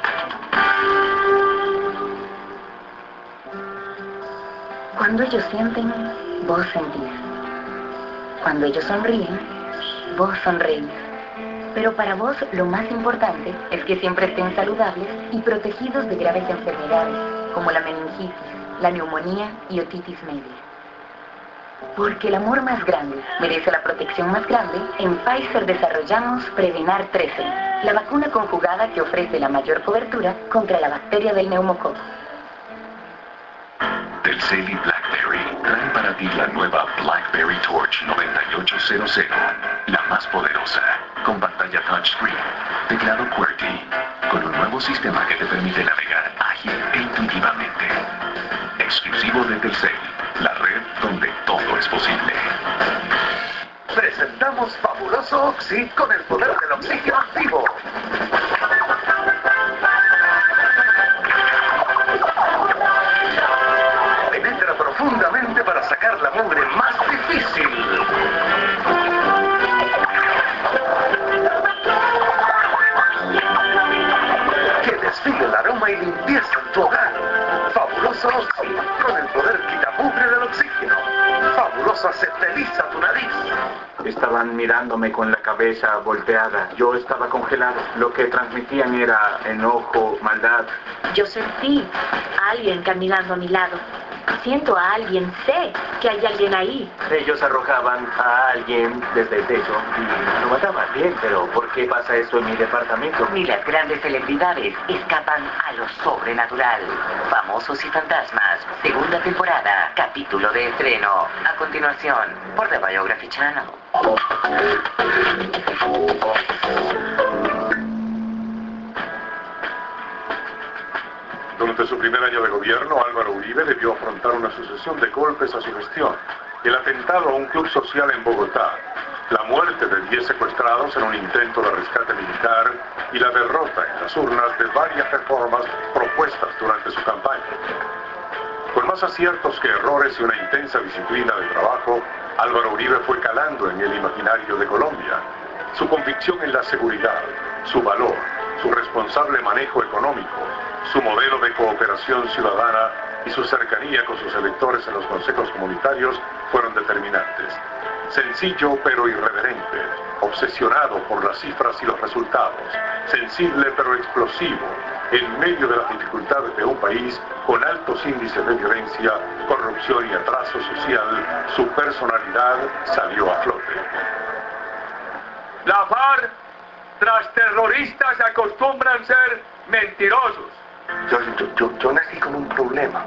Cuando ellos sienten, vos sentís. Cuando ellos sonríen, vos sonreís. Pero para vos lo más importante es que siempre estén saludables y protegidos de graves enfermedades, como la meningitis, la neumonía y otitis media. Porque el amor más grande merece la protección más grande, en Pfizer desarrollamos Prevenar trece, la vacuna conjugada que ofrece la mayor cobertura contra la bacteria del neumococo. Telcel y BlackBerry traen para ti la nueva BlackBerry Torch noventa y ocho cero cero, la más poderosa, con pantalla touchscreen, teclado QWERTY, con un nuevo sistema que te permite navegar ágil e intuitivamente. Exclusivo de Telcel, la red donde todo es posible. Presentamos Fabuloso Oxy con el poder del oxígeno activo. Penetra profundamente para sacar la mugre más difícil. Que desfile el aroma y limpieza en tu hogar. Fabuloso Oxy con el poder quitamugre del oxígeno. Fabuloso asepteliza tu nariz. Estaban mirándome con la cabeza volteada. Yo estaba congelado. Lo que transmitían era enojo, maldad. Yo sentí a alguien caminando a mi lado. Siento a alguien, sé que hay alguien ahí. Ellos arrojaban a alguien desde el techo y lo mataban. Bien, pero ¿por qué pasa esto en mi departamento? Ni las grandes celebridades escapan a lo sobrenatural. Famosos y fantasmas, segunda temporada, capítulo de estreno. A continuación, por The Biography Channel. Durante su primer año de gobierno, Álvaro Uribe debió afrontar una sucesión de golpes a su gestión. El atentado a un club social en Bogotá, la muerte de diez secuestrados en un intento de rescate militar y la derrota en las urnas de varias reformas propuestas durante su campaña. Con más aciertos que errores y una intensa disciplina de trabajo, Álvaro Uribe fue calando en el imaginario de Colombia. Su convicción en la seguridad, su valor, su responsable manejo económico, su modelo de cooperación ciudadana y su cercanía con sus electores en los consejos comunitarios fueron determinantes. Sencillo pero irreverente, obsesionado por las cifras y los resultados, sensible pero explosivo, en medio de las dificultades de un país con altos índices de violencia, corrupción y atraso social, su personalidad salió a flote. La FARC, tras terroristas, acostumbran ser mentirosos. Yo, yo, yo, yo nací con un problema.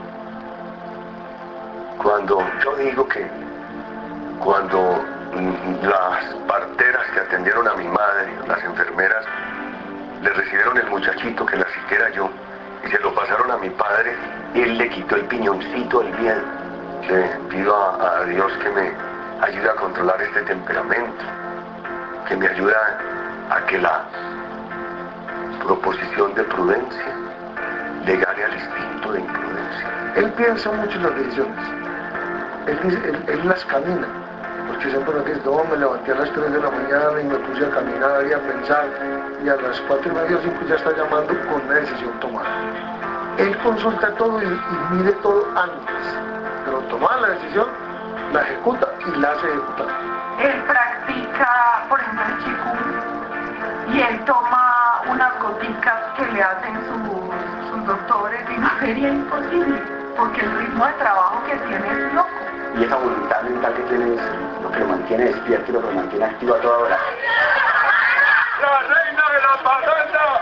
Cuando yo digo que cuando las parteras que atendieron a mi madre, las enfermeras, le recibieron el muchachito que nací que era yo y se lo pasaron a mi padre, él le quitó el piñoncito del miedo. Le pido a, a Dios que me ayude a controlar este temperamento, que me ayude a, a que la proposición de prudencia le gane al instinto de imprudencia. Él piensa mucho en las decisiones. Él, él, él las camina. Porque siempre me dice, no, me levanté a las tres de la mañana y me puse a caminar y a pensar. Y a las cuatro y media o cinco ya está llamando con una decisión tomada. Él consulta todo y, y mide todo antes. Pero tomada la decisión, la ejecuta y la hace ejecutar. Él practica, por ejemplo, el Qigong. Y él toma unas goticas que le hacen sus, sus doctores y no sería imposible, porque el ritmo de trabajo que tiene es loco. Y esa voluntad mental que tiene es lo que lo mantiene despierto y lo que lo mantiene activo a toda hora. ¡La reina de la patata!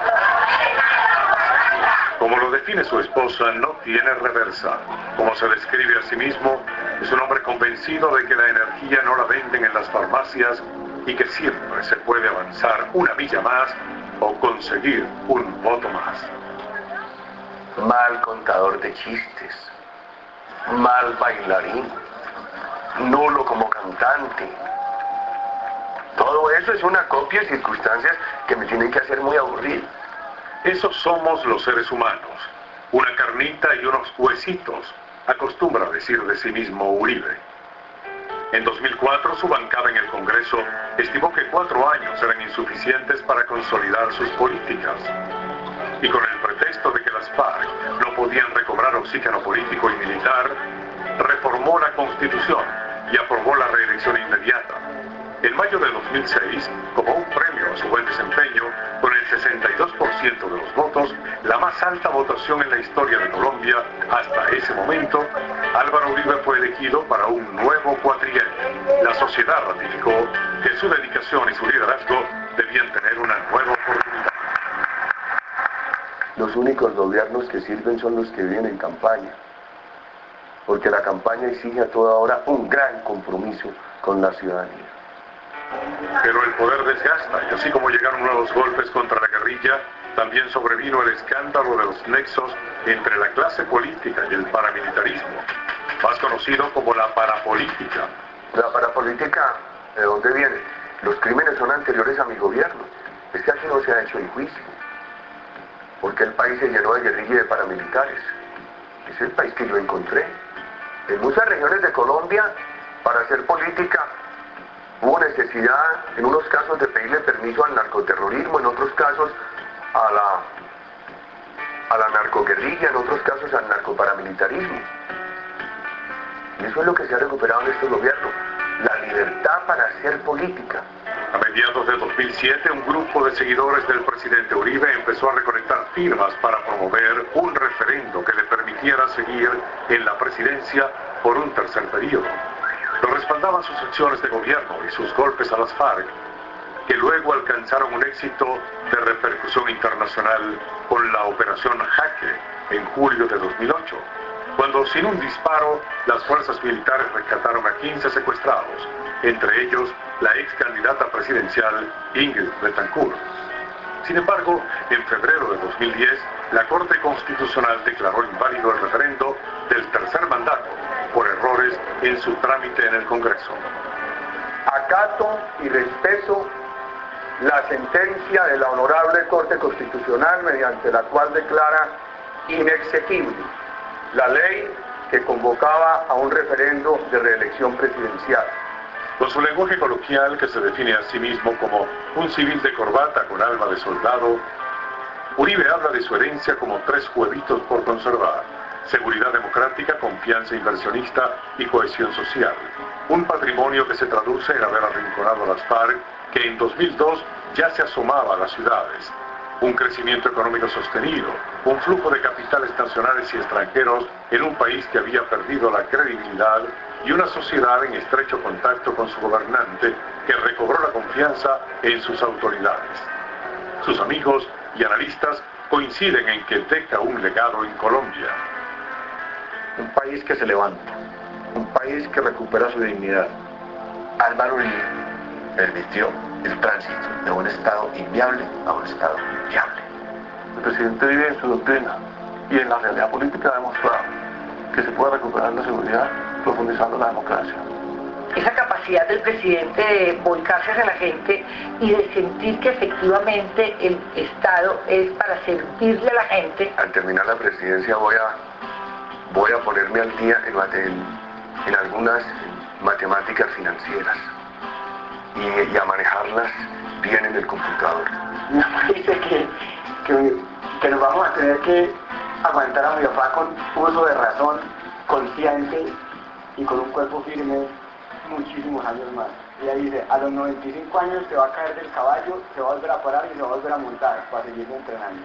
Como lo define su esposa, no tiene reversa. Como se describe a sí mismo, es un hombre convencido de que la energía no la venden en las farmacias y que siempre se puede avanzar una milla más o conseguir un voto más. Mal contador de chistes, mal bailarín, nulo como cantante. Todo eso es una copia de circunstancias que me tienen que hacer muy aburrido. Esos somos los seres humanos, una carnita y unos huesitos, acostumbra decir de sí mismo Uribe. En dos mil cuatro, su bancada en el Congreso estimó que cuatro años eran insuficientes para consolidar sus políticas. Y con el pretexto de que las FARC no podían recobrar oxígeno político y militar, reformó la Constitución y aprobó la reelección inmediata. En mayo de dos mil seis, como un premio a su buen desempeño, con el sesenta y dos por ciento de los votos, la más alta votación en la historia de Colombia hasta ese momento, Álvaro Uribe fue elegido para un nuevo cuatrienio. La sociedad ratificó que su dedicación y su liderazgo debían tener una nueva oportunidad. Los únicos gobiernos que sirven son los que viven en campaña, porque la campaña exige a toda hora un gran compromiso con la ciudadanía. Pero el poder desgasta, y así como llegaron nuevos golpes contra la guerrilla, También sobrevino el escándalo de los nexos entre la clase política y el paramilitarismo, más conocido como la parapolítica. La parapolítica, ¿de dónde viene? Los crímenes son anteriores a mi gobierno. Es que aquí no se ha hecho el juicio, porque el país se llenó de guerrilla y de paramilitares. Es el país que yo encontré. En muchas regiones de Colombia, para hacer política, hubo necesidad, en unos casos, de pedirle permiso al narcoterrorismo, en otros casos a la, a la narcoguerrilla, en otros casos al narcoparamilitarismo. Y eso es lo que se ha recuperado en este gobierno, la libertad para hacer política. A mediados de dos mil siete, un grupo de seguidores del presidente Uribe empezó a recolectar firmas para promover un referendo que le permitiera seguir en la presidencia por un tercer periodo. Lo respaldaban sus acciones de gobierno y sus golpes a las FARC, que luego alcanzaron un éxito de repercusión internacional con la operación Jaque en julio de dos mil ocho, cuando sin un disparo las fuerzas militares rescataron a quince secuestrados, entre ellos la ex candidata presidencial Ingrid Betancourt. Sin embargo, en febrero de dos mil diez, la Corte Constitucional declaró inválido el referendo del tercer mandato por errores en su trámite en el Congreso. Acato y respeto la sentencia de la Honorable Corte Constitucional, mediante la cual declara inexequible la ley que convocaba a un referendo de reelección presidencial. Con su lenguaje coloquial, que se define a sí mismo como un civil de corbata con alma de soldado, Uribe habla de su herencia como tres huevitos por conservar: seguridad democrática, confianza inversionista y cohesión social. Un patrimonio que se traduce en haber arrinconado a las FARC, que en dos mil dos ya se asomaba a las ciudades. Un crecimiento económico sostenido, un flujo de capitales nacionales y extranjeros en un país que había perdido la credibilidad, y una sociedad en estrecho contacto con su gobernante, que recobró la confianza en sus autoridades. Sus amigos y analistas coinciden en que deja un legado en Colombia. Un país que se levanta, un país que recupera su dignidad. Álvaro Uribe permitió el tránsito de un estado inviable a un estado viable. El presidente vive en su doctrina y en la realidad política ha demostrado que se puede recuperar la seguridad profundizando la democracia. Esa capacidad del presidente de volcarse hacia la gente y de sentir que efectivamente el Estado es para servirle a la gente. Al terminar la presidencia voy a, voy a ponerme al día en, en, en algunas matemáticas financieras y, y a manejarlas bien en el computador. Me parece que, que, que nos vamos a tener que aguantar a mi papá con uso de razón, consciente y con un cuerpo firme muchísimos años más. Ella dice, a los noventa y cinco años se va a caer del caballo, se va a volver a parar y se va a volver a montar para seguir entrenando.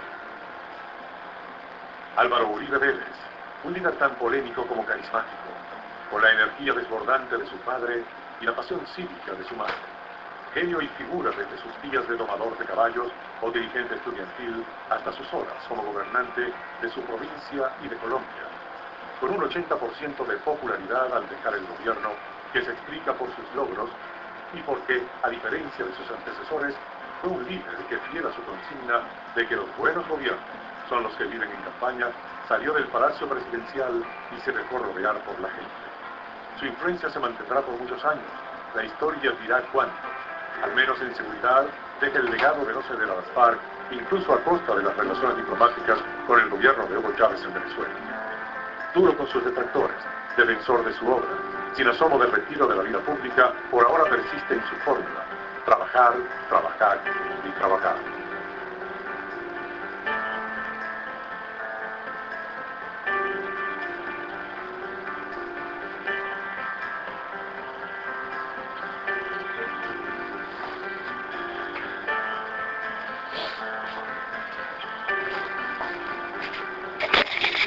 Álvaro Uribe Vélez, un líder tan polémico como carismático, con la energía desbordante de su padre y la pasión cívica de su madre. Genio y figura desde sus días de domador de caballos o dirigente estudiantil hasta sus horas como gobernante de su provincia y de Colombia. Con un ochenta por ciento de popularidad al dejar el gobierno, que se explica por sus logros y porque, a diferencia de sus antecesores, fue un líder que, fiel a su consigna de que los buenos gobiernos son los que viven en campaña, salió del palacio presidencial y se dejó rodear por la gente. Su influencia se mantendrá por muchos años. La historia dirá cuánto. Al menos en seguridad, deja el legado de no ceder a las FARC, incluso a costa de las relaciones diplomáticas con el gobierno de Hugo Chávez en Venezuela. Duro con sus detractores, defensor de su obra, sin asomo de retiro de la vida pública, por ahora persiste en su fórmula: trabajar, trabajar y trabajar.